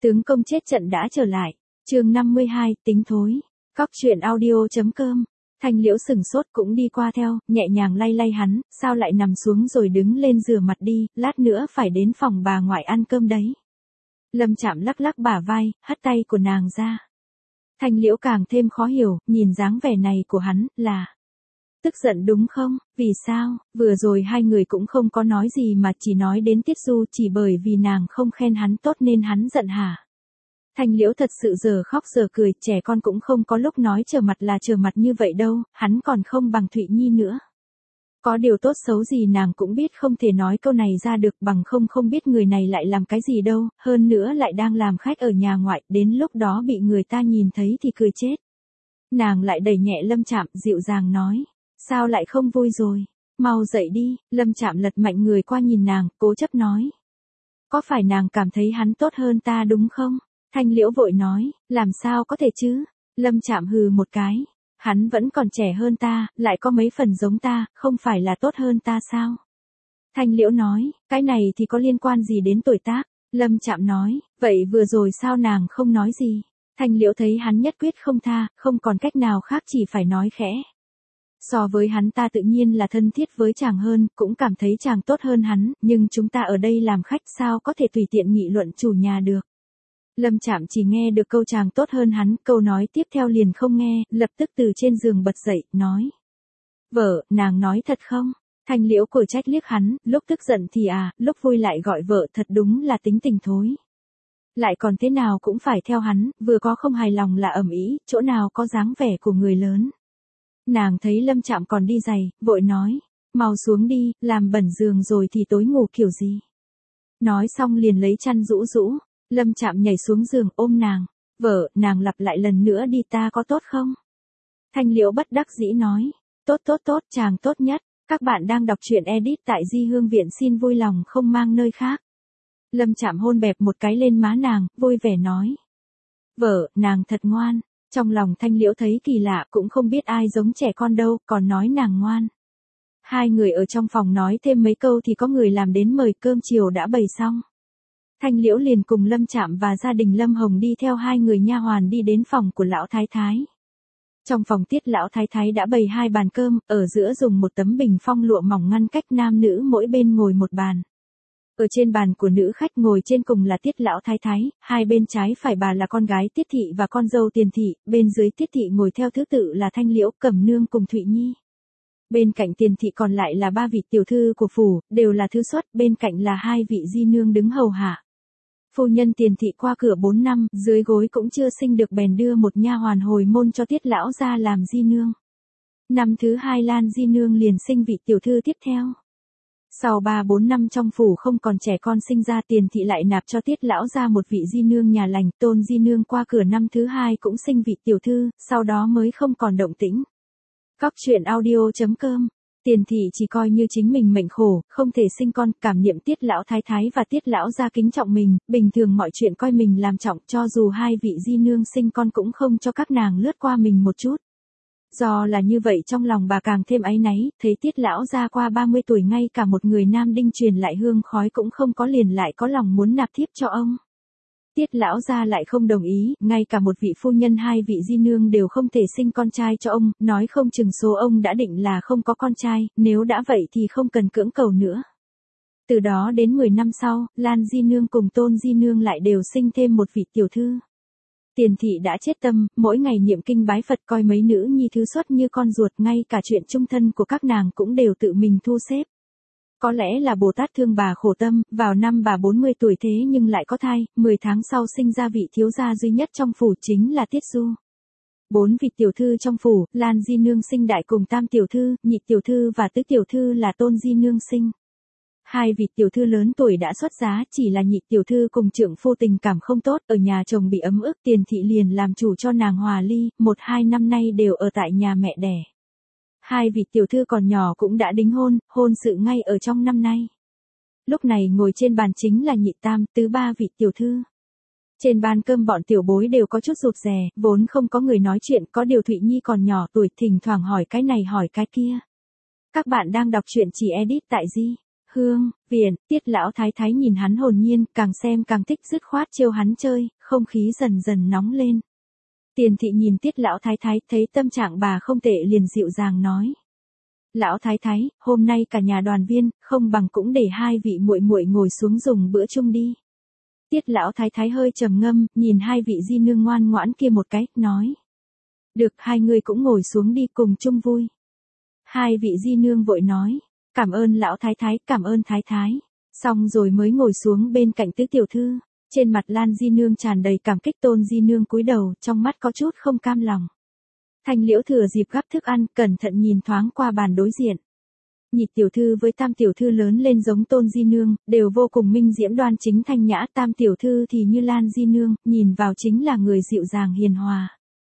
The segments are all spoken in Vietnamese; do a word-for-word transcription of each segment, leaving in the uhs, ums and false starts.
Tướng công chết trận đã trở lại. Chương năm mươi hai, tính thối. Cóc truyện audio.com. Thanh Liễu sừng sốt cũng đi qua theo, nhẹ nhàng lay lay hắn, sao lại nằm xuống rồi đứng lên rửa mặt đi, lát nữa phải đến phòng bà ngoại ăn cơm đấy. Lâm Trạm lắc lắc bả vai, hất tay của nàng ra. Thanh Liễu càng thêm khó hiểu, nhìn dáng vẻ này của hắn, là tức giận đúng không? Vì sao? Vừa rồi hai người cũng không có nói gì mà chỉ nói đến Tiết Du, chỉ bởi vì nàng không khen hắn tốt nên hắn giận hả? Thanh Liễu thật sự giờ khóc giờ cười, trẻ con cũng không có lúc nói trở mặt là trở mặt như vậy đâu, hắn còn không bằng Thụy Nhi nữa. Có điều tốt xấu gì nàng cũng biết không thể nói câu này ra được, bằng không không biết người này lại làm cái gì đâu, hơn nữa lại đang làm khách ở nhà ngoại, đến lúc đó bị người ta nhìn thấy thì cười chết. Nàng lại đẩy nhẹ Lâm Trạm, dịu dàng nói, sao lại không vui rồi, mau dậy đi. Lâm Trạm lật mạnh người qua nhìn nàng, cố chấp nói, có phải nàng cảm thấy hắn tốt hơn ta đúng không? Thanh Liễu vội nói, làm sao có thể chứ? Lâm Trạm hừ một cái, hắn vẫn còn trẻ hơn ta, lại có mấy phần giống ta, không phải là tốt hơn ta sao? Thanh Liễu nói, cái này thì có liên quan gì đến tuổi tác? Lâm Trạm nói, vậy vừa rồi sao nàng không nói gì? Thanh Liễu thấy hắn nhất quyết không tha, không còn cách nào khác chỉ phải nói khẽ. So với hắn ta tự nhiên là thân thiết với chàng hơn, cũng cảm thấy chàng tốt hơn hắn, nhưng chúng ta ở đây làm khách sao có thể tùy tiện nghị luận chủ nhà được. Lâm Trạm chỉ nghe được câu chàng tốt hơn hắn, câu nói tiếp theo liền không nghe, lập tức từ trên giường bật dậy, nói. Vợ, nàng nói thật không? Thanh Liễu cười trách liếc hắn, lúc tức giận thì à, lúc vui lại gọi vợ, thật đúng là tính tình thối. Lại còn thế nào cũng phải theo hắn, vừa có không hài lòng là ầm ĩ, chỗ nào có dáng vẻ của người lớn. Nàng thấy Lâm Trạm còn đi giày, vội nói, mau xuống đi, làm bẩn giường rồi thì tối ngủ kiểu gì. Nói xong liền lấy chăn rũ rũ. Lâm Trạm nhảy xuống giường ôm nàng, vợ, nàng lặp lại lần nữa đi, ta có tốt không? Thanh Liễu bất đắc dĩ nói, tốt tốt tốt, chàng tốt nhất, các bạn đang đọc truyện edit tại Di Hương Viện, xin vui lòng không mang nơi khác. Lâm Trạm hôn bẹp một cái lên má nàng, vui vẻ nói, vợ, nàng thật ngoan. Trong lòng Thanh Liễu thấy kỳ lạ, cũng không biết ai giống trẻ con đâu, còn nói nàng ngoan. Hai người ở trong phòng nói thêm mấy câu thì có người làm đến mời cơm chiều đã bày xong. Thanh Liễu liền cùng Lâm Trạm và gia đình Lâm Hồng đi theo hai người nha hoàn đi đến phòng của lão thái thái. Trong phòng Tiết lão thái thái đã bày hai bàn cơm, ở giữa dùng một tấm bình phong lụa mỏng ngăn cách nam nữ, mỗi bên ngồi một bàn. Ở trên bàn của nữ khách ngồi trên cùng là Tiết lão thái thái, hai bên trái phải bà là con gái Tiết thị và con dâu Tiền thị, bên dưới Tiết thị ngồi theo thứ tự là Thanh Liễu, Cẩm Nương cùng Thụy Nhi. Bên cạnh Tiền thị còn lại là ba vị tiểu thư của phủ, đều là thư xuất, bên cạnh là hai vị di nương đứng hầu hạ. Phu nhân Tiền thị qua cửa bốn năm, dưới gối cũng chưa sinh được bèn đưa một nha hoàn hồi môn cho Tiết lão ra làm di nương. Năm thứ hai Lan di nương liền sinh vị tiểu thư tiếp theo. Sau ba bốn năm trong phủ không còn trẻ con sinh ra, Tiền thị lại nạp cho Tiết lão ra một vị di nương nhà lành, Tôn di nương qua cửa năm thứ hai cũng sinh vị tiểu thư, sau đó mới không còn động tĩnh. Cóc truyện audio.com. Tiền thị chỉ coi như chính mình mệnh khổ, không thể sinh con, cảm niệm Tiết lão thái thái và Tiết lão gia kính trọng mình, bình thường mọi chuyện coi mình làm trọng, cho dù hai vị di nương sinh con cũng không cho các nàng lướt qua mình một chút. Do là như vậy trong lòng bà càng thêm áy náy, thấy Tiết lão gia qua ba mươi tuổi ngay cả một người nam đinh truyền lại hương khói cũng không có, liền lại có lòng muốn nạp thiếp cho ông. Tiết lão gia lại không đồng ý, ngay cả một vị phu nhân hai vị di nương đều không thể sinh con trai cho ông, nói không chừng số ông đã định là không có con trai, nếu đã vậy thì không cần cưỡng cầu nữa. Từ đó đến mười năm sau, Lan di nương cùng Tôn di nương lại đều sinh thêm một vị tiểu thư. Tiền thị đã chết tâm, mỗi ngày niệm kinh bái Phật, coi mấy nữ nhi thứ xuất như con ruột, ngay cả chuyện chung thân của các nàng cũng đều tự mình thu xếp. Có lẽ là Bồ Tát thương bà khổ tâm, vào năm bà bốn mươi tuổi thế nhưng lại có thai, mười tháng sau sinh ra vị thiếu gia duy nhất trong phủ, chính là Tiết Du. Bốn vị tiểu thư trong phủ, Lan di nương sinh đại cùng tam tiểu thư, nhị tiểu thư và tứ tiểu thư là Tôn di nương sinh. Hai vị tiểu thư lớn tuổi đã xuất giá, chỉ là nhị tiểu thư cùng trượng phu tình cảm không tốt, ở nhà chồng bị ấm ức, Tiền thị liền làm chủ cho nàng hòa ly, một hai năm nay đều ở tại nhà mẹ đẻ. Hai vị tiểu thư còn nhỏ cũng đã đính hôn, hôn sự ngay ở trong năm nay. Lúc này ngồi trên bàn chính là nhị tam, tứ ba vị tiểu thư. Trên bàn cơm bọn tiểu bối đều có chút rụt rè, vốn không có người nói chuyện, có điều Thụy Nhi còn nhỏ tuổi, thỉnh thoảng hỏi cái này hỏi cái kia. Các bạn đang đọc truyện chỉ edit tại Di hương, viện, Tiết lão thái thái nhìn hắn hồn nhiên, càng xem càng thích, dứt khoát trêu hắn chơi, không khí dần dần nóng lên. Tiền thị nhìn Tiết lão thái thái, thấy tâm trạng bà không tệ liền dịu dàng nói. Lão thái thái, hôm nay cả nhà đoàn viên, không bằng cũng để hai vị muội muội ngồi xuống dùng bữa chung đi. Tiết lão thái thái hơi trầm ngâm, nhìn hai vị di nương ngoan ngoãn kia một cái, nói. Được, hai người cũng ngồi xuống đi cùng chung vui. Hai vị di nương vội nói. Cảm ơn lão thái thái, cảm ơn thái thái. Xong rồi mới ngồi xuống bên cạnh tứ tiểu thư. Trên mặt Lan di nương tràn đầy cảm kích, Tôn di nương cúi đầu, trong mắt có chút không cam lòng. Thanh Liễu thừa dịp gắp thức ăn, cẩn thận nhìn thoáng qua bàn đối diện. Nhị tiểu thư với tam tiểu thư lớn lên giống Tôn di nương, đều vô cùng minh diễm đoan chính thanh nhã, tam tiểu thư thì như Lan di nương, nhìn vào chính là người dịu dàng hiền hòa.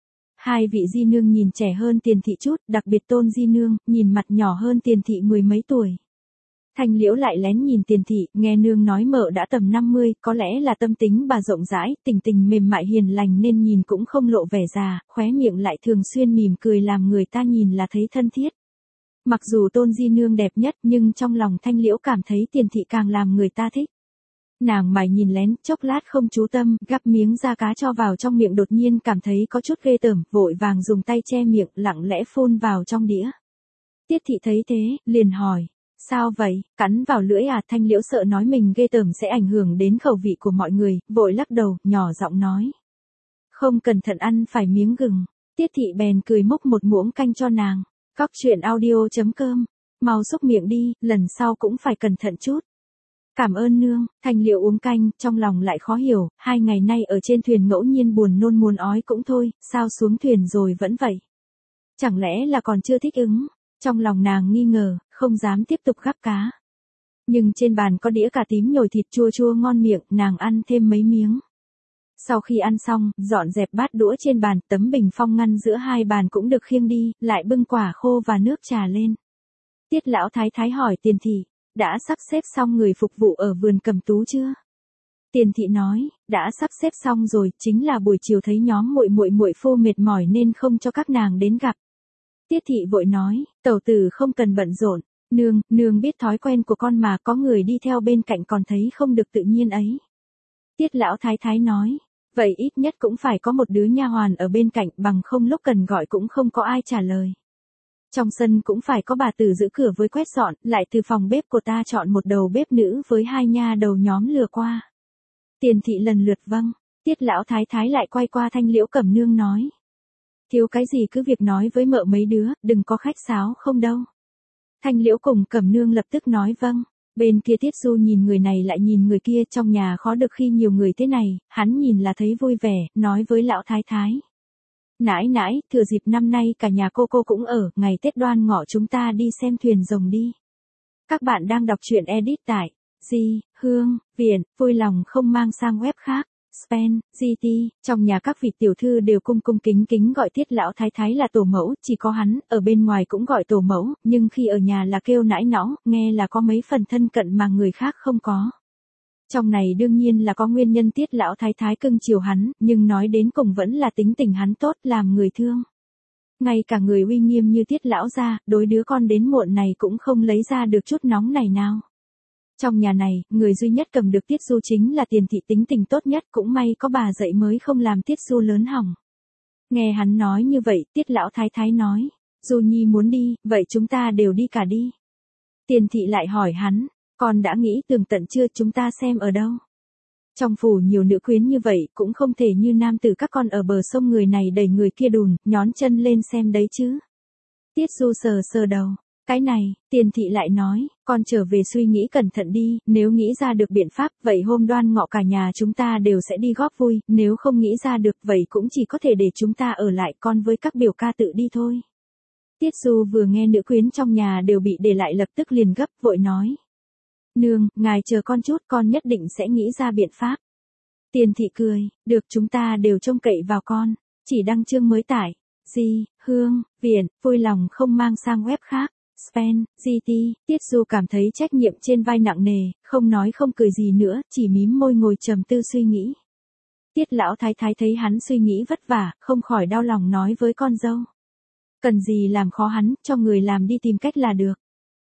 Hai vị di nương nhìn trẻ hơn Tiền thị chút, đặc biệt Tôn di nương, nhìn mặt nhỏ hơn Tiền thị mười mấy tuổi. Thanh Liễu lại lén nhìn Tiền thị, nghe nương nói mợ đã tầm năm mươi, có lẽ là tâm tính bà rộng rãi, tình tình mềm mại hiền lành nên nhìn cũng không lộ vẻ già, khóe miệng lại thường xuyên mỉm cười làm người ta nhìn là thấy thân thiết. Mặc dù Tôn di nương đẹp nhất nhưng trong lòng Thanh Liễu cảm thấy Tiền thị càng làm người ta thích. Nàng mải nhìn lén, chốc lát không chú tâm, gắp miếng da cá cho vào trong miệng, đột nhiên cảm thấy có chút ghê tởm, vội vàng dùng tay che miệng, lặng lẽ phun vào trong đĩa. Tiết thị thấy thế, liền hỏi, sao vậy, cắn vào lưỡi à? Thanh Liễu sợ nói mình ghê tởm sẽ ảnh hưởng đến khẩu vị của mọi người, vội lắc đầu, nhỏ giọng nói. Không cẩn thận ăn phải miếng gừng. Tiết thị bèn cười múc một muỗng canh cho nàng. Cóc truyện audio chấm com, mau xúc miệng đi, lần sau cũng phải cẩn thận chút. Cảm ơn nương. Thanh Liễu uống canh, trong lòng lại khó hiểu, hai ngày nay ở trên thuyền ngẫu nhiên buồn nôn muốn ói cũng thôi, sao xuống thuyền rồi vẫn vậy? Chẳng lẽ là còn chưa thích ứng? Trong lòng nàng nghi ngờ, không dám tiếp tục gắp cá. Nhưng trên bàn có đĩa cà tím nhồi thịt chua chua ngon miệng, nàng ăn thêm mấy miếng. Sau khi ăn xong, dọn dẹp bát đũa trên bàn, tấm bình phong ngăn giữa hai bàn cũng được khiêng đi, lại bưng quả khô và nước trà lên. Tiết lão thái thái hỏi Tiền thị, đã sắp xếp xong người phục vụ ở vườn Cẩm Tú chưa? Tiền thị nói, đã sắp xếp xong rồi, chính là buổi chiều thấy nhóm muội muội muội phu mệt mỏi nên không cho các nàng đến gặp. Tiết thị vội nói, tẩu tử không cần bận rộn, nương, nương biết thói quen của con mà, có người đi theo bên cạnh còn thấy không được tự nhiên ấy. Tiết lão thái thái nói, vậy ít nhất cũng phải có một đứa nha hoàn ở bên cạnh, bằng không lúc cần gọi cũng không có ai trả lời. Trong sân cũng phải có bà tử giữ cửa với quét dọn, lại từ phòng bếp của ta chọn một đầu bếp nữ với hai nha đầu nhóm lừa qua. Tiền thị lần lượt vâng, Tiết lão thái thái lại quay qua Thanh Liễu Cẩm nương nói. Thiếu cái gì cứ việc nói với mợ mấy đứa, đừng có khách sáo không đâu. Thanh Liễu cùng Cẩm nương lập tức nói vâng. Bên kia Tiết Du nhìn người này lại nhìn người kia, trong nhà khó được khi nhiều người thế này, hắn nhìn là thấy vui vẻ, nói với lão thái thái. Nãi nãi, thừa dịp năm nay cả nhà cô cô cũng ở, ngày Tết Đoan Ngọ chúng ta đi xem thuyền rồng đi. Các bạn đang đọc truyện edit tại Di, Hương, Viện, vui lòng không mang sang web khác. Spen, giê tê, trong nhà các vị tiểu thư đều cung cung kính kính gọi Tiết lão thái thái là tổ mẫu, chỉ có hắn, ở bên ngoài cũng gọi tổ mẫu, nhưng khi ở nhà là kêu nãi nõng, nghe là có mấy phần thân cận mà người khác không có. Trong này đương nhiên là có nguyên nhân Tiết lão thái thái cưng chiều hắn, nhưng nói đến cùng vẫn là tính tình hắn tốt, làm người thương. Ngay cả người uy nghiêm như Tiết lão gia, đối đứa con đến muộn này cũng không lấy ra được chút nóng này nào. Trong nhà này, người duy nhất cầm được Tiết Du chính là Tiền thị, tính tình tốt nhất, cũng may có bà dạy mới không làm Tiết Du lớn hỏng. Nghe hắn nói như vậy, Tiết lão thái thái nói, Du Nhi muốn đi, vậy chúng ta đều đi cả đi. Tiền thị lại hỏi hắn, con đã nghĩ tường tận chưa, chúng ta xem ở đâu? Trong phủ nhiều nữ quyến như vậy, cũng không thể như nam tử các con ở bờ sông người này đẩy người kia đùn, nhón chân lên xem đấy chứ. Tiết Du sờ sờ đầu. Cái này, Tiền thị lại nói, con trở về suy nghĩ cẩn thận đi, nếu nghĩ ra được biện pháp, vậy hôm Đoan Ngọ cả nhà chúng ta đều sẽ đi góp vui, nếu không nghĩ ra được, vậy cũng chỉ có thể để chúng ta ở lại, con với các biểu ca tự đi thôi. Tiết Du vừa nghe nữ quyến trong nhà đều bị để lại lập tức liền gấp, vội nói. Nương, ngài chờ con chút, con nhất định sẽ nghĩ ra biện pháp. Tiền thị cười, được, chúng ta đều trông cậy vào con, chỉ đăng chương mới tải. Di, Hương, Viện, vui lòng không mang sang web khác. Spen, giê tê, Tiết Du cảm thấy trách nhiệm trên vai nặng nề, không nói không cười gì nữa, chỉ mím môi ngồi trầm tư suy nghĩ. Tiết lão thái thái thấy hắn suy nghĩ vất vả, không khỏi đau lòng nói với con dâu. Cần gì làm khó hắn, cho người làm đi tìm cách là được.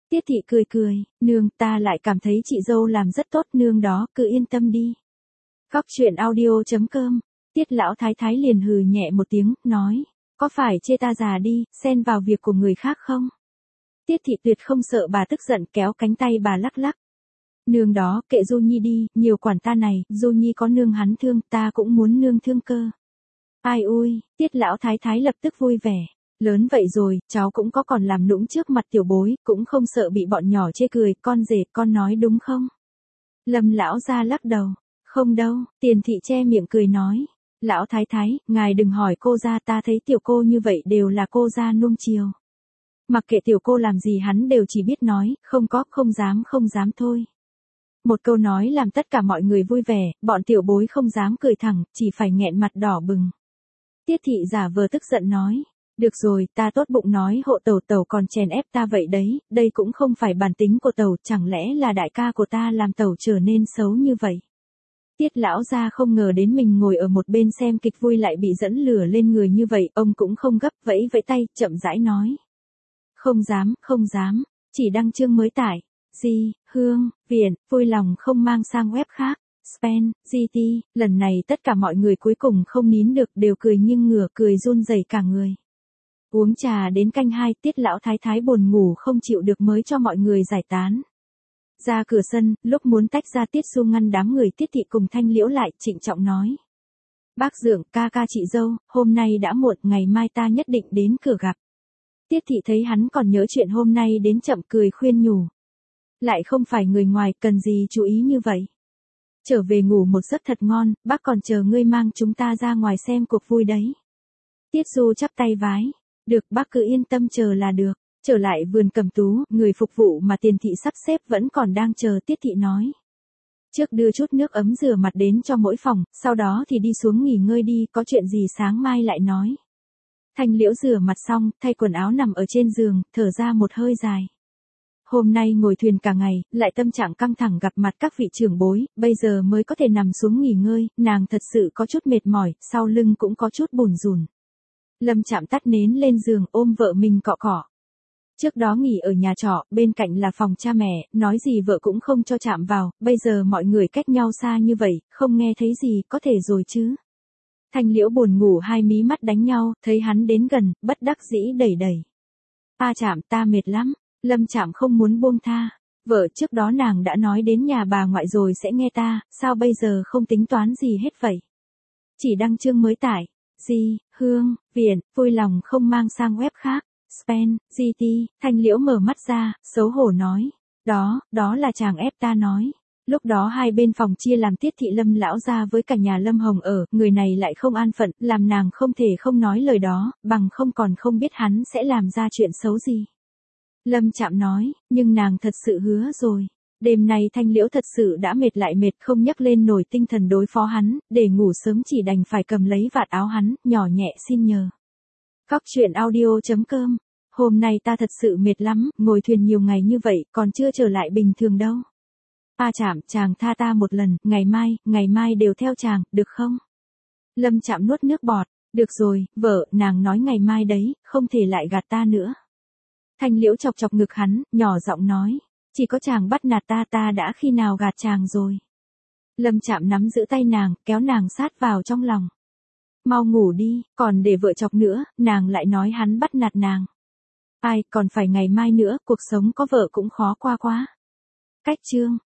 Tiết thị cười cười, nương, ta lại cảm thấy chị dâu làm rất tốt, nương đó, cứ yên tâm đi. Cóc truyện audio.com, Tiết lão thái thái liền hừ nhẹ một tiếng, nói, có phải chê ta già đi, xen vào việc của người khác không? Tiết thị tuyệt không sợ bà tức giận, kéo cánh tay bà lắc lắc. Nương đó, kệ Du Nhi đi, nhiều quản ta này, Du Nhi có nương hắn thương, ta cũng muốn nương thương cơ. Ai ui, Tiết lão thái thái lập tức vui vẻ. Lớn vậy rồi, cháu cũng có còn làm nũng trước mặt tiểu bối, cũng không sợ bị bọn nhỏ chê cười, con rể, con nói đúng không? Lâm lão ra lắc đầu. Không đâu, Tiền thị che miệng cười nói. Lão thái thái, ngài đừng hỏi cô ra, ta thấy tiểu cô như vậy đều là cô ra nuông chiều. Mặc kệ tiểu cô làm gì hắn đều chỉ biết nói, không có, không dám, không dám thôi. Một câu nói làm tất cả mọi người vui vẻ, bọn tiểu bối không dám cười thẳng, chỉ phải nghẹn mặt đỏ bừng. Tiết thị giả vờ tức giận nói. Được rồi, ta tốt bụng nói hộ tẩu, tẩu còn chèn ép ta vậy đấy, đây cũng không phải bản tính của tẩu, chẳng lẽ là đại ca của ta làm tẩu trở nên xấu như vậy. Tiết lão gia không ngờ đến mình ngồi ở một bên xem kịch vui lại bị dẫn lửa lên người như vậy, ông cũng không gấp, vẫy vẫy tay, chậm rãi nói. Không dám, không dám, chỉ đăng chương mới tải. Di, Hương, Viện, vui lòng không mang sang web khác. Spen, giê tê, lần này tất cả mọi người cuối cùng không nín được, đều cười nhưng ngửa cười run rẩy cả người. Uống trà đến canh hai, Tiết lão thái thái buồn ngủ không chịu được mới cho mọi người giải tán. Ra cửa sân, lúc muốn tách ra Tiết Du ngăn đám người, Tiết thị cùng Thanh Liễu lại, trịnh trọng nói. Bác dượng, ca ca chị dâu, hôm nay đã muộn, ngày mai ta nhất định đến cửa gặp. Tiết thị thấy hắn còn nhớ chuyện hôm nay đến chậm, cười khuyên nhủ. Lại không phải người ngoài, cần gì chú ý như vậy. Trở về ngủ một giấc thật ngon, bác còn chờ ngươi mang chúng ta ra ngoài xem cuộc vui đấy. Tiết Du chắp tay vái. Được, bác cứ yên tâm chờ là được. Trở lại vườn Cẩm Tú, người phục vụ mà Tiền thị sắp xếp vẫn còn đang chờ, Tiết thị nói. Trước đưa chút nước ấm rửa mặt đến cho mỗi phòng, sau đó thì đi xuống nghỉ ngơi đi, có chuyện gì sáng mai lại nói. Thanh Liễu rửa mặt xong, thay quần áo nằm ở trên giường, thở ra một hơi dài. Hôm nay ngồi thuyền cả ngày, lại tâm trạng căng thẳng gặp mặt các vị trưởng bối, bây giờ mới có thể nằm xuống nghỉ ngơi, nàng thật sự có chút mệt mỏi, sau lưng cũng có chút bủn rủn. Lâm Trạm tắt nến lên giường, ôm vợ mình cọ cọ. Trước đó nghỉ ở nhà trọ, bên cạnh là phòng cha mẹ, nói gì vợ cũng không cho chạm vào, bây giờ mọi người cách nhau xa như vậy, không nghe thấy gì, có thể rồi chứ. Thanh Liễu buồn ngủ, hai mí mắt đánh nhau, thấy hắn đến gần, bất đắc dĩ đẩy đẩy. A Trạm, ta mệt lắm. Lâm Trạm không muốn buông tha. Vợ, trước đó nàng đã nói đến nhà bà ngoại rồi sẽ nghe ta, sao bây giờ không tính toán gì hết vậy? Chỉ đăng chương mới tải. Di, Hương, Viện, vui lòng không mang sang web khác. Spen, giê tê, Thanh Liễu mở mắt ra, xấu hổ nói. Đó, đó là chàng ép ta nói. Lúc đó hai bên phòng chia làm Tiết thị Lâm lão gia với cả nhà Lâm Hồng ở, người này lại không an phận, làm nàng không thể không nói lời đó, bằng không còn không biết hắn sẽ làm ra chuyện xấu gì. Lâm Trạm nói, nhưng nàng thật sự hứa rồi. Đêm nay Thanh Liễu thật sự đã mệt lại mệt, không nhấc lên nổi tinh thần đối phó hắn, để ngủ sớm chỉ đành phải cầm lấy vạt áo hắn, nhỏ nhẹ xin nhờ. Cóc truyện audio.com, hôm nay ta thật sự mệt lắm, ngồi thuyền nhiều ngày như vậy, còn chưa trở lại bình thường đâu. A Trạm, chàng tha ta một lần, ngày mai, ngày mai đều theo chàng, được không? Lâm Trạm nuốt nước bọt, được rồi, vợ, nàng nói ngày mai đấy, không thể lại gạt ta nữa. Thanh Liễu chọc chọc ngực hắn, nhỏ giọng nói, chỉ có chàng bắt nạt ta, ta đã khi nào gạt chàng rồi. Lâm Trạm nắm giữ tay nàng, kéo nàng sát vào trong lòng. Mau ngủ đi, còn để vợ chọc nữa, nàng lại nói hắn bắt nạt nàng. Ai, còn phải ngày mai nữa, cuộc sống có vợ cũng khó qua quá. Cách chương.